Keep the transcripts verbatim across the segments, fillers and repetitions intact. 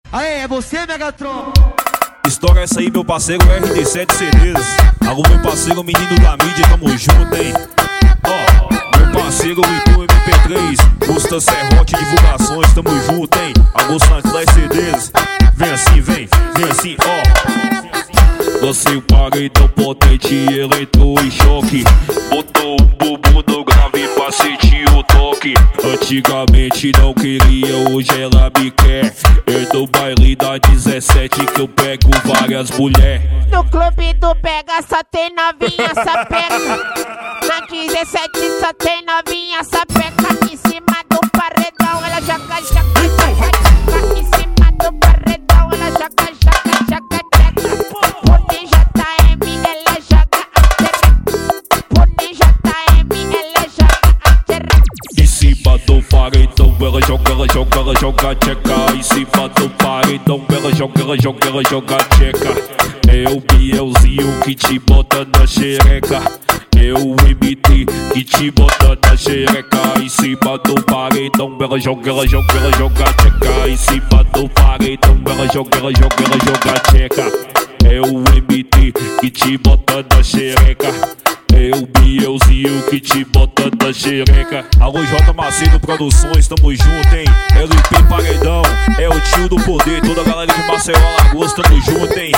Aê, é você, Megatron? Estoura essa aí, meu parceiro R D sete C Ds. Alô, meu parceiro, menino da mídia, tamo junto, hein? Ó, meu parceiro, Itu M P três, Busta Serrote Divulgações, tamo junto, hein? Alô, Sancler C Ds. Vem assim, vem, vem assim, ó. Lancei o paredão potente, ele entrou em choque. Botou um bubu no grave pra sentir o toque. Antigamente não queria, hoje ela me quer. É do baile da dezessete que eu pego várias mulher. No clube do Pega só tem novinha sapeca. Na dezessete só tem novinha sapeca. Em cima do paredão ela joga, joga, joga, joga. Em cima do paredão ela joga, joga, joga, joga. Por Ninja M ela joga a tereca. Por Ninja M ela joga a tereca. Em cima do paredão ela joga, ela joga, ela joga tcheca. Em cima do paredão ela joga, ela joga, ela joga tcheca. É o Bielzinho que te bota na xereca. É o M T que te bota na xereca. Em cima do paredão ela joga, ela joga, ela joga tcheca. Em cima do paredão ela joga, ela joga, ela joga tcheca. É o M T que te bota na xereca. É o Bielzinho que te bota na xereca. Alô, J Macedo Produções, tamo junto, hein? L P Paredão, é o tio do poder. Toda a galera de Maceió, Alagoas, tamo junto, hein?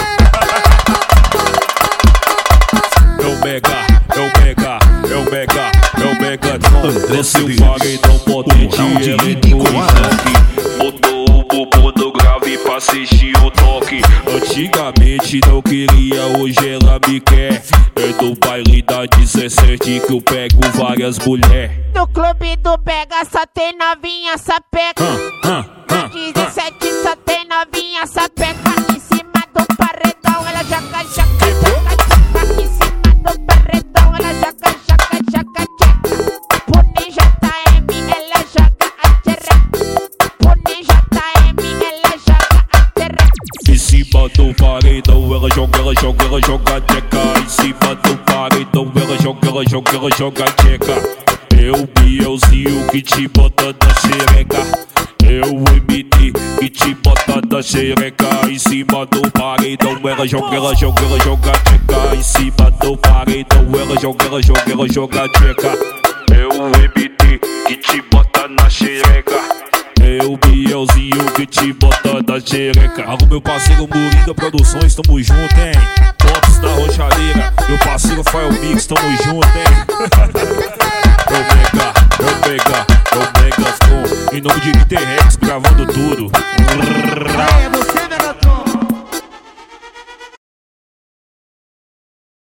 É o Mega, é o Mega, é o Mega, é o Megatron. Lancei o paredão potente, ele entrou em choque. Botou o bubu no grave pra assistir o toque. Antigamente não queria, hoje ela me quer. É do baile da dezessete que eu pego várias mulher. No clube do Pega só tem novinha sapeca. Ah, ah, Na dezessete só tem novinha sapeca. Em cima do paredão ela joga, joga, joga, joga. Em cima do paredão ela joga, joga, joga, joga. Por Ninja M ela joga a tereca. Por Ninja M ela joga a tereca. Em cima do paredão ela joga, ela joga, ela joga tcheca. Em cima do paredão ela joga, ela joga, ela joga tcheca. É o Bielzinho que te bota na xereca. É o M T que te bota na xereca. Em cima do paredão ela joga, ela joga, ela joga tcheca. Em cima do paredão ela joga, ela joga, ela joga tcheca. É o M T que te bota na xereca. É o Bielzinho que te bota na xereca. Alô, meu parceiro Moringa Produções, tamo junto, hein? Pops da Roxadeira, meu parceiro Fael Mix, tamo junto, hein? É o Mega, é o Mega, é o Megatron. Em nome de Interrex, gravando tudo.